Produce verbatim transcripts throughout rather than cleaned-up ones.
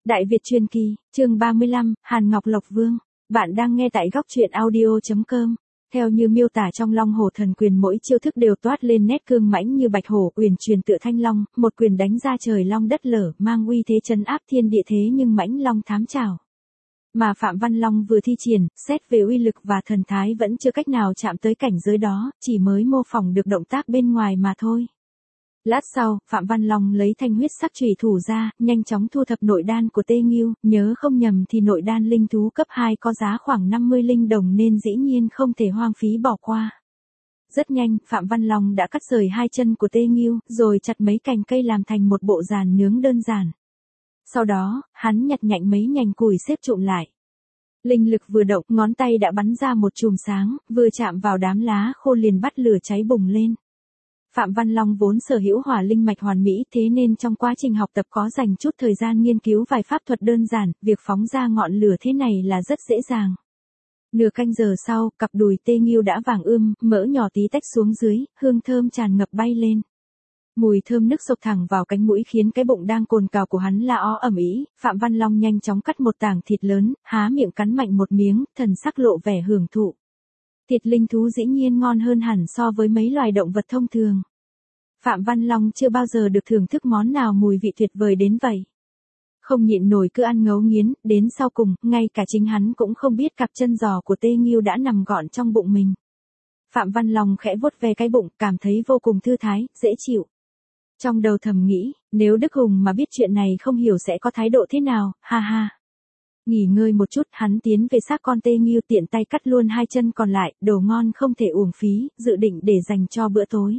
Đại Việt truyền kỳ, chương ba mươi lăm, Hàn Ngọc Lộc Vương. Bạn đang nghe tại góc truyện audio chấm com. Theo như miêu tả trong Long Hổ Thần Quyền, mỗi chiêu thức đều toát lên nét cương mãnh như bạch hổ, uyển chuyển tựa thanh long, một quyền đánh ra trời long đất lở, mang uy thế trấn áp thiên địa thế nhưng mãnh long thám trảo. Mà Phạm Văn Long vừa thi triển, xét về uy lực và thần thái vẫn chưa cách nào chạm tới cảnh giới đó, chỉ mới mô phỏng được động tác bên ngoài mà thôi. Lát sau, Phạm Văn Long lấy thanh huyết sắc chùy thủ ra, nhanh chóng thu thập nội đan của Tê Nghưu, nhớ không nhầm thì nội đan linh thú cấp hai có giá khoảng năm mươi linh đồng nên dĩ nhiên không thể hoang phí bỏ qua. Rất nhanh, Phạm Văn Long đã cắt rời hai chân của Tê Nghưu, rồi chặt mấy cành cây làm thành một bộ giàn nướng đơn giản. Sau đó, hắn nhặt nhạnh mấy nhành củi xếp trụm lại. Linh lực vừa động, ngón tay đã bắn ra một chùm sáng, vừa chạm vào đám lá khô liền bắt lửa cháy bùng lên. Phạm Văn Long vốn sở hữu hỏa linh mạch hoàn mỹ, thế nên trong quá trình học tập có dành chút thời gian nghiên cứu vài pháp thuật đơn giản, việc phóng ra ngọn lửa thế này là rất dễ dàng. Nửa canh giờ sau, cặp đùi Tê Nghưu đã vàng ươm, mỡ nhỏ tí tách xuống dưới, hương thơm tràn ngập bay lên. Mùi thơm nức xộc thẳng vào cánh mũi khiến cái bụng đang cồn cào của hắn la ó ầm ĩ. Phạm Văn Long nhanh chóng cắt một tảng thịt lớn, há miệng cắn mạnh một miếng, thần sắc lộ vẻ hưởng thụ. Thịt linh thú dĩ nhiên ngon hơn hẳn so với mấy loài động vật thông thường. Phạm Văn Long chưa bao giờ được thưởng thức món nào mùi vị tuyệt vời đến vậy. Không nhịn nổi cứ ăn ngấu nghiến, đến sau cùng, ngay cả chính hắn cũng không biết cặp chân giò của Tê Nghưu đã nằm gọn trong bụng mình. Phạm Văn Long khẽ vuốt ve cái bụng, cảm thấy vô cùng thư thái, dễ chịu. Trong đầu thầm nghĩ, nếu Đức Hùng mà biết chuyện này không hiểu sẽ có thái độ thế nào, ha ha. Nghỉ ngơi một chút, hắn tiến về xác con Tê Nghưu, tiện tay cắt luôn hai chân còn lại, đồ ngon không thể uổng phí, dự định để dành cho bữa tối.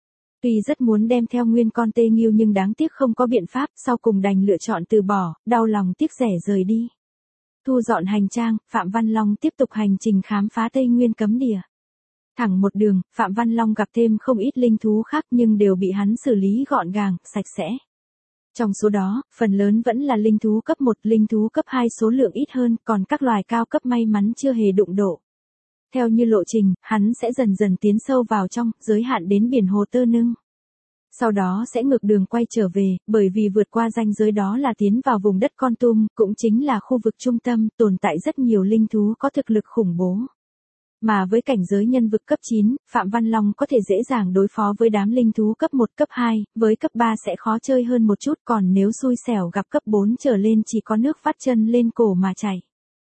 Tuy rất muốn đem theo nguyên con Tê Nghưu nhưng đáng tiếc không có biện pháp, sau cùng đành lựa chọn từ bỏ, đau lòng tiếc rẻ rời đi. Thu dọn hành trang, Phạm Văn Long tiếp tục hành trình khám phá Tây Nguyên cấm địa. Thẳng một đường, Phạm Văn Long gặp thêm không ít linh thú khác nhưng đều bị hắn xử lý gọn gàng, sạch sẽ. Trong số đó, phần lớn vẫn là linh thú cấp một, linh thú cấp hai số lượng ít hơn, còn các loài cao cấp may mắn chưa hề đụng độ. Theo như lộ trình, hắn sẽ dần dần tiến sâu vào trong, giới hạn đến biển Hồ Tơ Nưng. Sau đó sẽ ngược đường quay trở về, bởi vì vượt qua ranh giới đó là tiến vào vùng đất Kon Tum, cũng chính là khu vực trung tâm, tồn tại rất nhiều linh thú có thực lực khủng bố. Mà với cảnh giới nhân vực cấp chín, Phạm Văn Long có thể dễ dàng đối phó với đám linh thú cấp một, cấp hai, với cấp ba sẽ khó chơi hơn một chút, còn nếu xui xẻo gặp cấp bốn trở lên chỉ có nước vắt chân lên cổ mà chảy.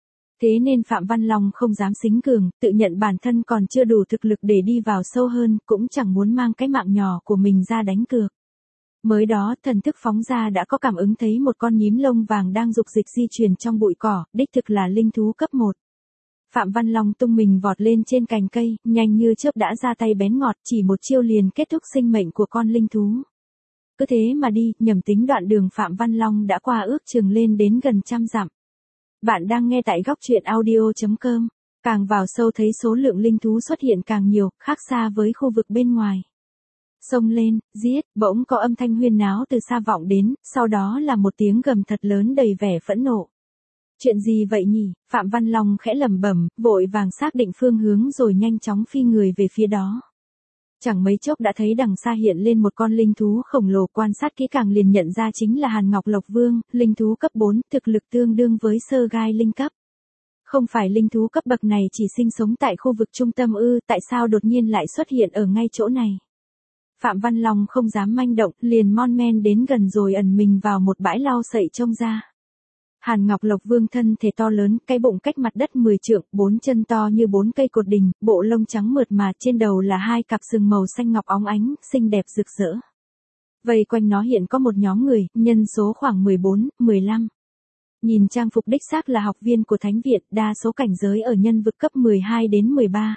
Thế nên Phạm Văn Long không dám xính cường, tự nhận bản thân còn chưa đủ thực lực để đi vào sâu hơn, cũng chẳng muốn mang cái mạng nhỏ của mình ra đánh cược. Mới đó, thần thức phóng ra đã có cảm ứng thấy một con nhím lông vàng đang dục dịch di chuyển trong bụi cỏ, đích thực là linh thú cấp một. Phạm Văn Long tung mình vọt lên trên cành cây, nhanh như chớp đã ra tay bén ngọt, chỉ một chiêu liền kết thúc sinh mệnh của con linh thú. Cứ thế mà đi, nhầm tính đoạn đường Phạm Văn Long đã qua ước chừng lên đến gần trăm dặm. Bạn đang nghe tại góc truyện audio chấm com. Càng vào sâu thấy số lượng linh thú xuất hiện càng nhiều, khác xa với khu vực bên ngoài. Xông lên, giết, bỗng có âm thanh huyên náo từ xa vọng đến, sau đó là một tiếng gầm thật lớn đầy vẻ phẫn nộ. Chuyện gì vậy nhỉ? Phạm Văn Long khẽ lẩm bẩm, vội vàng xác định phương hướng rồi nhanh chóng phi người về phía đó. Chẳng mấy chốc đã thấy đằng xa hiện lên một con linh thú khổng lồ, quan sát kỹ càng liền nhận ra chính là Hàn Ngọc Lộc Vương, linh thú cấp bốn, thực lực tương đương với sơ gai linh cấp. Không phải linh thú cấp bậc này chỉ sinh sống tại khu vực trung tâm ư, tại sao đột nhiên lại xuất hiện ở ngay chỗ này? Phạm Văn Long không dám manh động, liền mon men đến gần rồi ẩn mình vào một bãi lau sậy trông ra. Hàn Ngọc Lộc Vương thân thể to lớn, cái bụng cách mặt đất mười trượng, bốn chân to như bốn cây cột đình, bộ lông trắng mượt mà, trên đầu là hai cặp sừng màu xanh ngọc óng ánh, xinh đẹp rực rỡ. Vây quanh nó hiện có một nhóm người, nhân số khoảng mười bốn, mười lăm. Nhìn trang phục đích xác là học viên của Thánh Viện, đa số cảnh giới ở nhân vực cấp mười hai đến mười ba.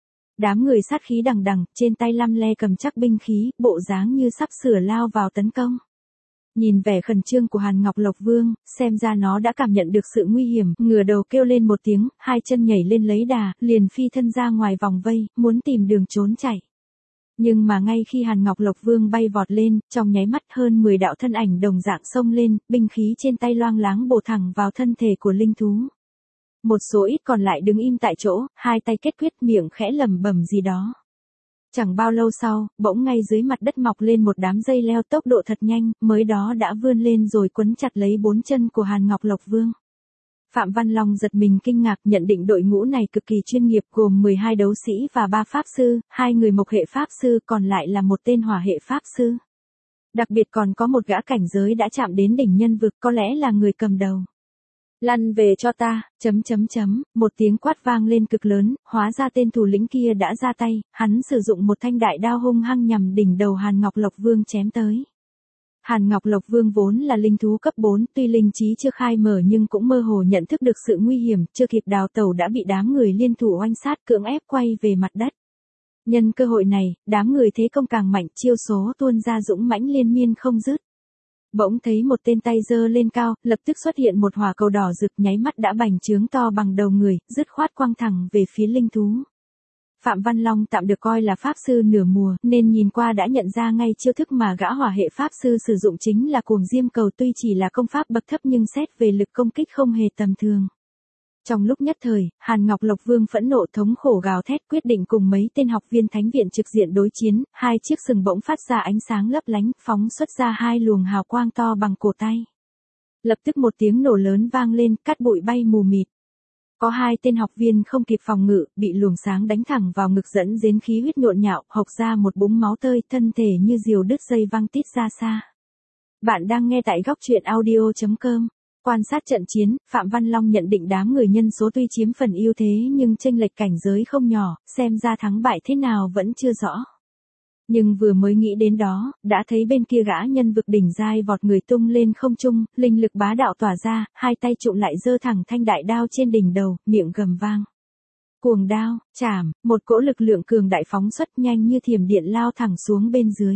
Đám người sát khí đằng đằng, trên tay lăm le cầm chắc binh khí, bộ dáng như sắp sửa lao vào tấn công. Nhìn vẻ khẩn trương của Hàn Ngọc Lộc Vương, xem ra nó đã cảm nhận được sự nguy hiểm, ngửa đầu kêu lên một tiếng, hai chân nhảy lên lấy đà, liền phi thân ra ngoài vòng vây, muốn tìm đường trốn chạy. Nhưng mà ngay khi Hàn Ngọc Lộc Vương bay vọt lên, trong nháy mắt hơn mười đạo thân ảnh đồng dạng xông lên, binh khí trên tay loang láng bổ thẳng vào thân thể của linh thú. Một số ít còn lại đứng im tại chỗ, hai tay kết quyết, miệng khẽ lẩm bẩm gì đó. Chẳng bao lâu sau, bỗng ngay dưới mặt đất mọc lên một đám dây leo tốc độ thật nhanh, mới đó đã vươn lên rồi quấn chặt lấy bốn chân của Hàn Ngọc Lộc Vương. Phạm Văn Long giật mình kinh ngạc, nhận định đội ngũ này cực kỳ chuyên nghiệp, gồm mười hai đấu sĩ và ba pháp sư, hai người mộc hệ pháp sư, còn lại là một tên hỏa hệ pháp sư. Đặc biệt còn có một gã cảnh giới đã chạm đến đỉnh nhân vực, có lẽ là người cầm đầu. Lăn về cho ta, chấm chấm chấm, một tiếng quát vang lên cực lớn, hóa ra tên thủ lĩnh kia đã ra tay, hắn sử dụng một thanh đại đao hung hăng nhằm đỉnh đầu Hàn Ngọc Lộc Vương chém tới. Hàn Ngọc Lộc Vương vốn là linh thú cấp bốn, tuy linh trí chưa khai mở nhưng cũng mơ hồ nhận thức được sự nguy hiểm, chưa kịp đào tẩu đã bị đám người liên thủ oanh sát cưỡng ép quay về mặt đất. Nhân cơ hội này, đám người thế công càng mạnh, chiêu số tuôn ra dũng mãnh liên miên không dứt. Bỗng thấy một tên tay giơ lên cao, lập tức xuất hiện một hỏa cầu đỏ rực, nháy mắt đã bành trướng to bằng đầu người, dứt khoát quăng thẳng về phía linh thú. Phạm Văn Long tạm được coi là pháp sư nửa mùa, nên nhìn qua đã nhận ra ngay chiêu thức mà gã hỏa hệ pháp sư sử dụng chính là cuồng diêm cầu, tuy chỉ là công pháp bậc thấp nhưng xét về lực công kích không hề tầm thường. Trong lúc nhất thời, Hàn Ngọc Lộc Vương phẫn nộ thống khổ gào thét, quyết định cùng mấy tên học viên thánh viện trực diện đối chiến, hai chiếc sừng bỗng phát ra ánh sáng lấp lánh, phóng xuất ra hai luồng hào quang to bằng cổ tay. Lập tức một tiếng nổ lớn vang lên, cát bụi bay mù mịt. Có hai tên học viên không kịp phòng ngự, bị luồng sáng đánh thẳng vào ngực dẫn đến khí huyết nhộn nhạo, hộc ra một búng máu tơi, thân thể như diều đứt dây văng tít ra xa. Bạn đang nghe tại góc truyện audio chấm com. Quan sát trận chiến, Phạm Văn Long nhận định đám người nhân số tuy chiếm phần ưu thế nhưng chênh lệch cảnh giới không nhỏ, xem ra thắng bại thế nào vẫn chưa rõ. Nhưng vừa mới nghĩ đến đó, đã thấy bên kia gã nhân vực đỉnh giai vọt người tung lên không trung, linh lực bá đạo tỏa ra, hai tay trụm lại giơ thẳng thanh đại đao trên đỉnh đầu, miệng gầm vang. Cuồng đao, chảm, một cỗ lực lượng cường đại phóng xuất nhanh như thiểm điện lao thẳng xuống bên dưới.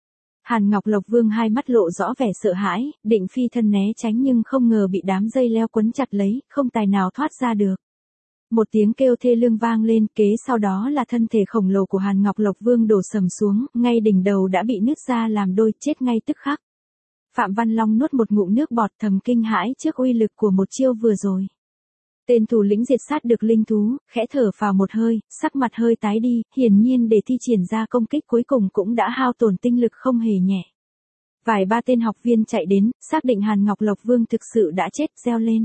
Hàn Ngọc Lộc Vương hai mắt lộ rõ vẻ sợ hãi, định phi thân né tránh nhưng không ngờ bị đám dây leo quấn chặt lấy, không tài nào thoát ra được. Một tiếng kêu thê lương vang lên, kế sau đó là thân thể khổng lồ của Hàn Ngọc Lộc Vương đổ sầm xuống, ngay đỉnh đầu đã bị nứt ra làm đôi, chết ngay tức khắc. Phạm Văn Long nuốt một ngụm nước bọt, thầm kinh hãi trước uy lực của một chiêu vừa rồi. Tên thủ lĩnh diệt sát được linh thú, khẽ thở phào một hơi, sắc mặt hơi tái đi, hiển nhiên để thi triển ra công kích cuối cùng cũng đã hao tổn tinh lực không hề nhẹ. Vài ba tên học viên chạy đến, xác định Hàn Ngọc Lộc Vương thực sự đã chết, reo lên.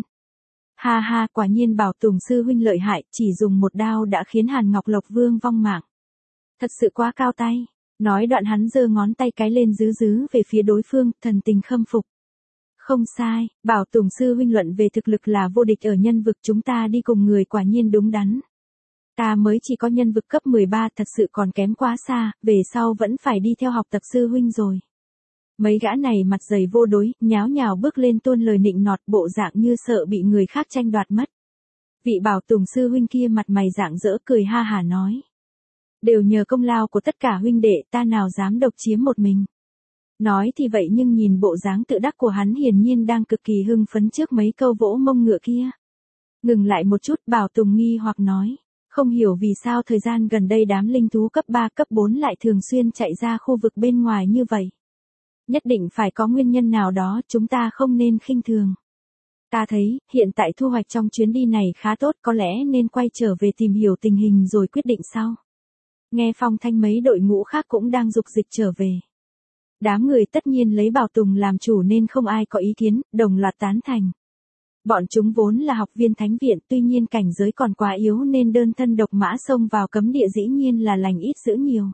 Ha ha, quả nhiên Bảo Tùng sư huynh lợi hại, chỉ dùng một đao đã khiến Hàn Ngọc Lộc Vương vong mạng. Thật sự quá cao tay. Nói đoạn hắn giơ ngón tay cái lên dứ dứ về phía đối phương, thần tình khâm phục. Không sai, Bảo Tùng sư huynh luận về thực lực là vô địch ở nhân vực, chúng ta đi cùng người quả nhiên đúng đắn. Ta mới chỉ có nhân vực cấp mười ba, thật sự còn kém quá xa, về sau vẫn phải đi theo học tập sư huynh rồi. Mấy gã này mặt dày vô đối, nháo nhào bước lên tuôn lời nịnh nọt, bộ dạng như sợ bị người khác tranh đoạt mất. Vị Bảo Tùng sư huynh kia mặt mày rạng rỡ cười ha hả nói. Đều nhờ công lao của tất cả huynh đệ, ta nào dám độc chiếm một mình. Nói thì vậy nhưng nhìn bộ dáng tự đắc của hắn hiển nhiên đang cực kỳ hưng phấn trước mấy câu vỗ mông ngựa kia. Ngừng lại một chút, Bảo Tùng nghi hoặc nói. Không hiểu vì sao thời gian gần đây đám linh thú cấp ba cấp bốn lại thường xuyên chạy ra khu vực bên ngoài như vậy. Nhất định phải có nguyên nhân nào đó, chúng ta không nên khinh thường. Ta thấy, hiện tại thu hoạch trong chuyến đi này khá tốt, có lẽ nên quay trở về tìm hiểu tình hình rồi quyết định sau. Nghe phong thanh mấy đội ngũ khác cũng đang dục dịch trở về. Đám người tất nhiên lấy Bảo Tùng làm chủ nên không ai có ý kiến, đồng loạt tán thành. Bọn chúng vốn là học viên thánh viện, tuy nhiên cảnh giới còn quá yếu nên đơn thân độc mã xông vào cấm địa dĩ nhiên là lành ít dữ nhiều.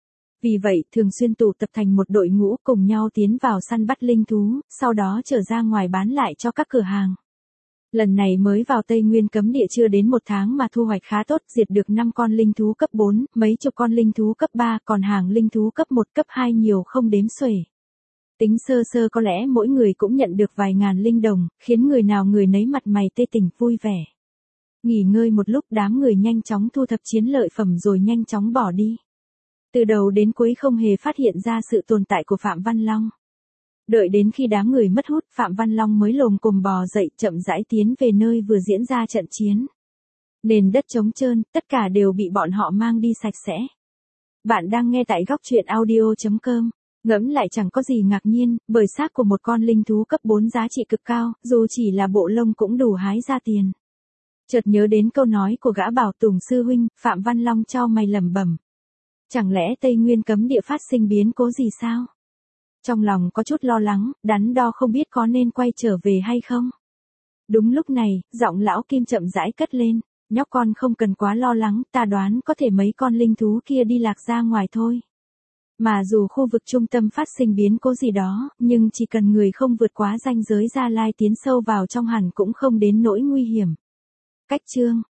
Vì vậy, thường xuyên tụ tập thành một đội ngũ cùng nhau tiến vào săn bắt linh thú, sau đó trở ra ngoài bán lại cho các cửa hàng. Lần này mới vào Tây Nguyên cấm địa chưa đến một tháng mà thu hoạch khá tốt, diệt được năm con linh thú cấp bốn, mấy chục con linh thú cấp ba, còn hàng linh thú cấp một cấp hai nhiều không đếm xuể. Tính sơ sơ có lẽ mỗi người cũng nhận được vài ngàn linh đồng, khiến người nào người nấy mặt mày tê tỉnh vui vẻ. Nghỉ ngơi một lúc, đám người nhanh chóng thu thập chiến lợi phẩm rồi nhanh chóng bỏ đi. Từ đầu đến cuối không hề phát hiện ra sự tồn tại của Phạm Văn Long. Đợi đến khi đám người mất hút, Phạm Văn Long mới lồm cồm bò dậy, chậm rãi tiến về nơi vừa diễn ra trận chiến. Nền đất trống trơn, tất cả đều bị bọn họ mang đi sạch sẽ. Bạn đang nghe tại góc truyện audio chấm com. Ngẫm lại chẳng có gì ngạc nhiên, bởi xác của một con linh thú cấp bốn giá trị cực cao, dù chỉ là bộ lông cũng đủ hái ra tiền. Chợt nhớ đến câu nói của gã Bảo Tùng sư huynh, Phạm Văn Long chau mày lẩm bẩm. Chẳng lẽ Tây Nguyên cấm địa phát sinh biến cố gì sao? Trong lòng có chút lo lắng, đắn đo không biết có nên quay trở về hay không. Đúng lúc này, giọng lão Kim chậm rãi cất lên, nhóc con không cần quá lo lắng, ta đoán có thể mấy con linh thú kia đi lạc ra ngoài thôi. Mà dù khu vực trung tâm phát sinh biến cố gì đó, nhưng chỉ cần người không vượt quá ranh giới Gia Lai tiến sâu vào trong hẳn cũng không đến nỗi nguy hiểm. Cách chương